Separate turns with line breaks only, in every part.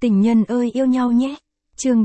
Tình nhân ơi yêu nhau nhé. Chương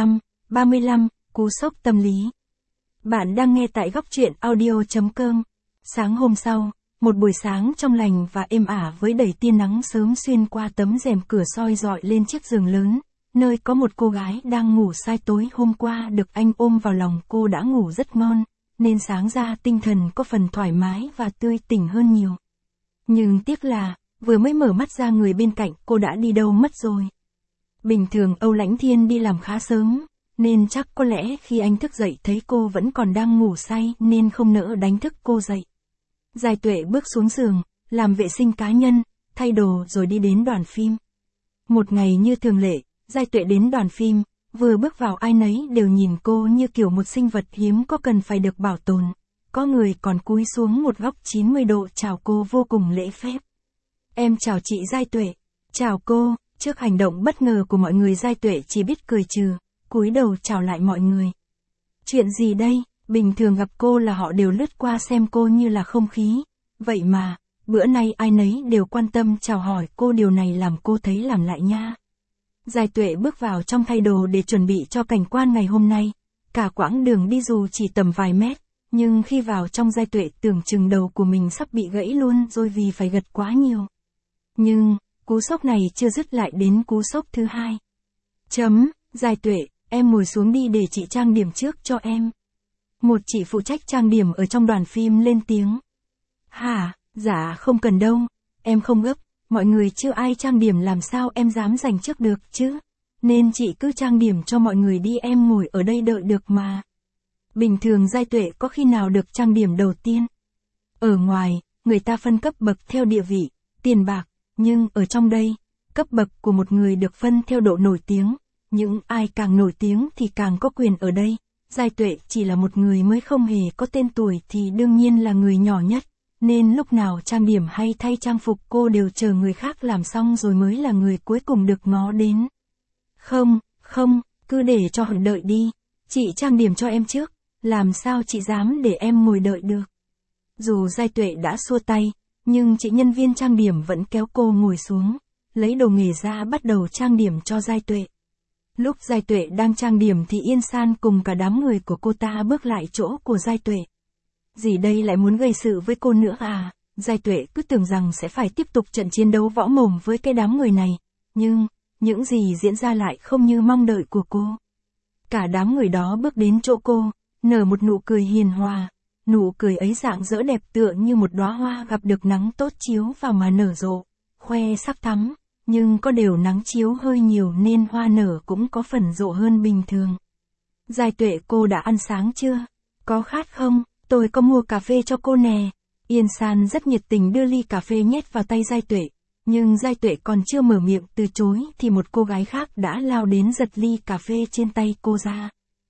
35, cú sốc tâm lý. Bạn đang nghe tại góc truyện audio.com. Sáng hôm sau, một buổi sáng trong lành và êm ả với đầy tia nắng sớm xuyên qua tấm rèm cửa soi rọi lên chiếc giường lớn, nơi có một cô gái đang ngủ say tối hôm qua được anh ôm vào lòng. Cô đã ngủ rất ngon, nên sáng ra tinh thần có phần thoải mái và tươi tỉnh hơn nhiều. Nhưng tiếc là, vừa mới mở mắt ra người bên cạnh cô đã đi đâu mất rồi. Bình thường Âu Lãnh Thiên đi làm khá sớm, nên chắc có lẽ khi anh thức dậy thấy cô vẫn còn đang ngủ say nên không nỡ đánh thức cô dậy. Giai Tuệ bước xuống giường, làm vệ sinh cá nhân, thay đồ rồi đi đến đoàn phim. Một ngày như thường lệ, Giai Tuệ đến đoàn phim, vừa bước vào ai nấy đều nhìn cô như kiểu một sinh vật hiếm có cần phải được bảo tồn. Có người còn cúi xuống một góc 90 độ chào cô vô cùng lễ phép. Em chào chị Giai Tuệ. Chào cô. Trước hành động bất ngờ của mọi người, Giai Tuệ chỉ biết cười trừ, cúi đầu chào lại mọi người. Chuyện gì đây? Bình thường gặp cô là họ đều lướt qua xem cô như là không khí. Vậy mà, bữa nay ai nấy đều quan tâm chào hỏi cô, điều này làm cô thấy làm lại nha. Giai Tuệ bước vào trong thay đồ để chuẩn bị cho cảnh quan ngày hôm nay. Cả quãng đường đi dù chỉ tầm vài mét, nhưng khi vào trong Giai Tuệ tưởng chừng đầu của mình sắp bị gãy luôn rồi vì phải gật quá nhiều. Nhưng cú sốc này chưa dứt lại đến cú sốc thứ hai. Giai Tuệ, em ngồi xuống đi để chị trang điểm trước cho em. Một chị phụ trách trang điểm ở trong đoàn phim lên tiếng. Hả, dạ không cần đâu, em không gấp, mọi người chưa ai trang điểm làm sao em dám giành trước được chứ. Nên chị cứ trang điểm cho mọi người đi, em ngồi ở đây đợi được mà. Bình thường Giai Tuệ có khi nào được trang điểm đầu tiên. Ở ngoài, người ta phân cấp bậc theo địa vị, tiền bạc. Nhưng ở trong đây, cấp bậc của một người được phân theo độ nổi tiếng, những ai càng nổi tiếng thì càng có quyền ở đây. Giai Tuệ chỉ là một người mới không hề có tên tuổi thì đương nhiên là người nhỏ nhất, nên lúc nào trang điểm hay thay trang phục cô đều chờ người khác làm xong rồi mới là người cuối cùng được ngó đến. Không, cứ để cho họ đợi đi, chị trang điểm cho em trước, làm sao chị dám để em ngồi đợi được. Dù Giai Tuệ đã xua tay, nhưng chị nhân viên trang điểm vẫn kéo cô ngồi xuống, lấy đồ nghề ra bắt đầu trang điểm cho Giai Tuệ. Lúc Giai Tuệ đang trang điểm thì Yên San cùng cả đám người của cô ta bước lại chỗ của Giai Tuệ. Gì đây, lại muốn gây sự với cô nữa à? Giai Tuệ cứ tưởng rằng sẽ phải tiếp tục trận chiến đấu võ mồm với cái đám người này, nhưng những gì diễn ra lại không như mong đợi của cô. Cả đám người đó bước đến chỗ cô, nở một nụ cười hiền hòa. Nụ cười ấy rạng rỡ đẹp tựa như một đóa hoa gặp được nắng tốt chiếu vào mà nở rộ, khoe sắc thắm, nhưng có điều nắng chiếu hơi nhiều nên hoa nở cũng có phần rộ hơn bình thường. Giai Tuệ, cô đã ăn sáng chưa? Có khát không? Tôi có mua cà phê cho cô nè. Yên San rất nhiệt tình đưa ly cà phê nhét vào tay Giai Tuệ, nhưng Giai Tuệ còn chưa mở miệng từ chối thì một cô gái khác đã lao đến giật ly cà phê trên tay cô ra.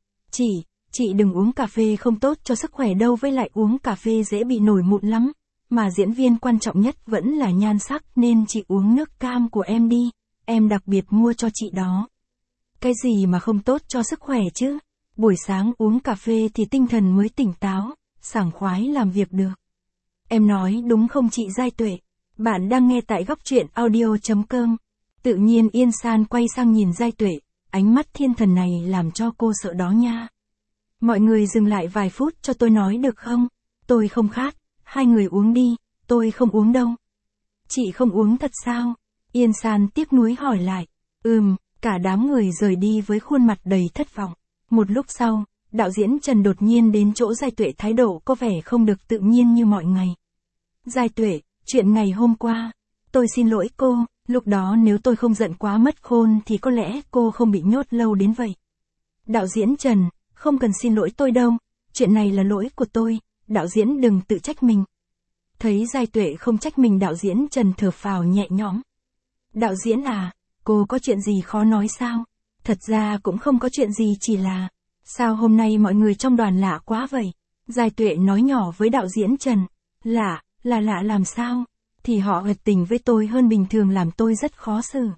Chị đừng uống cà phê, không tốt cho sức khỏe đâu, với lại uống cà phê dễ bị nổi mụn lắm. Mà diễn viên quan trọng nhất vẫn là nhan sắc nên chị uống nước cam của em đi, em đặc biệt mua cho chị đó. Cái gì mà không tốt cho sức khỏe chứ? Buổi sáng uống cà phê thì tinh thần mới tỉnh táo, sảng khoái làm việc được. Em nói đúng không chị Giai Tuệ? Bạn đang nghe tại góc truyện audio.com. Tự nhiên Yên San quay sang nhìn Giai Tuệ, ánh mắt thiên thần này làm cho cô sợ đó nha. Mọi người dừng lại vài phút cho tôi nói được không? Tôi không khát, hai người uống đi, tôi không uống đâu. Chị không uống thật sao? Yên San tiếc nuối hỏi lại. Cả đám người rời đi với khuôn mặt đầy thất vọng. Một lúc sau, đạo diễn Trần đột nhiên đến chỗ Giai Tuệ, thái độ có vẻ không được tự nhiên như mọi ngày. Giai Tuệ, chuyện ngày hôm qua, tôi xin lỗi cô, lúc đó nếu tôi không giận quá mất khôn thì có lẽ cô không bị nhốt lâu đến vậy. Đạo diễn Trần, không cần xin lỗi tôi đâu, chuyện này là lỗi của tôi, đạo diễn đừng tự trách mình. Thấy Giai Tuệ không trách mình, đạo diễn Trần thở phào nhẹ nhõm. Đạo diễn à, cô có chuyện gì khó nói sao? Thật ra cũng không có chuyện gì, chỉ là, sao hôm nay mọi người trong đoàn lạ quá vậy? Giai Tuệ nói nhỏ với đạo diễn Trần. Lạ làm sao? Thì họ nhiệt tình với tôi hơn bình thường làm tôi rất khó xử.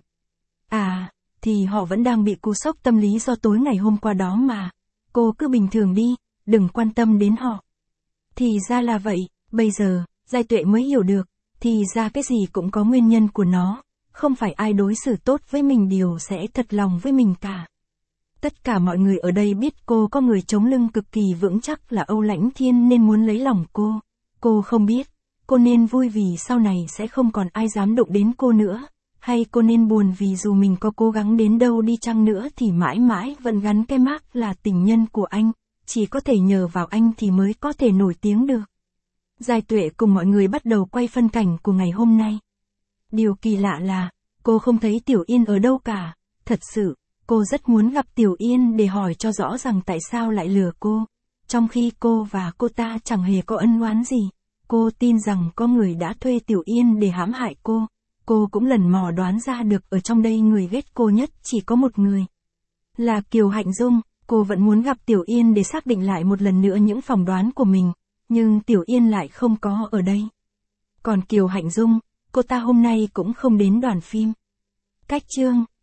À, thì họ vẫn đang bị cú sốc tâm lý do tối ngày hôm qua đó mà. Cô cứ bình thường đi, đừng quan tâm đến họ. Thì ra là vậy, bây giờ, Giai Tuệ mới hiểu được, thì ra cái gì cũng có nguyên nhân của nó. không phải ai đối xử tốt với mình đều sẽ thật lòng với mình cả. Tất cả mọi người ở đây biết cô có người chống lưng cực kỳ vững chắc là Âu Lãnh Thiên nên muốn lấy lòng cô. Cô không biết, cô nên vui vì sau này sẽ không còn ai dám đụng đến cô nữa, hay cô nên buồn vì dù mình có cố gắng đến đâu đi chăng nữa thì mãi mãi vẫn gắn cái mác là tình nhân của anh, chỉ có thể nhờ vào anh thì mới có thể nổi tiếng được. Giai Tuệ cùng mọi người bắt đầu quay phân cảnh của ngày hôm nay. Điều kỳ lạ là, cô không thấy Tiểu Yên ở đâu cả, thật sự, cô rất muốn gặp Tiểu Yên để hỏi cho rõ rằng tại sao lại lừa cô, trong khi cô và cô ta chẳng hề có ân oán gì. Cô tin rằng có người đã thuê Tiểu Yên để hãm hại cô cũng lần mò đoán ra được ở trong đây người ghét cô nhất chỉ có một người. Là Kiều Hạnh Dung, cô vẫn muốn gặp Tiểu Yên để xác định lại một lần nữa những phỏng đoán của mình, nhưng Tiểu Yên lại không có ở đây. Còn Kiều Hạnh Dung, cô ta hôm nay cũng không đến đoàn phim. Cách chương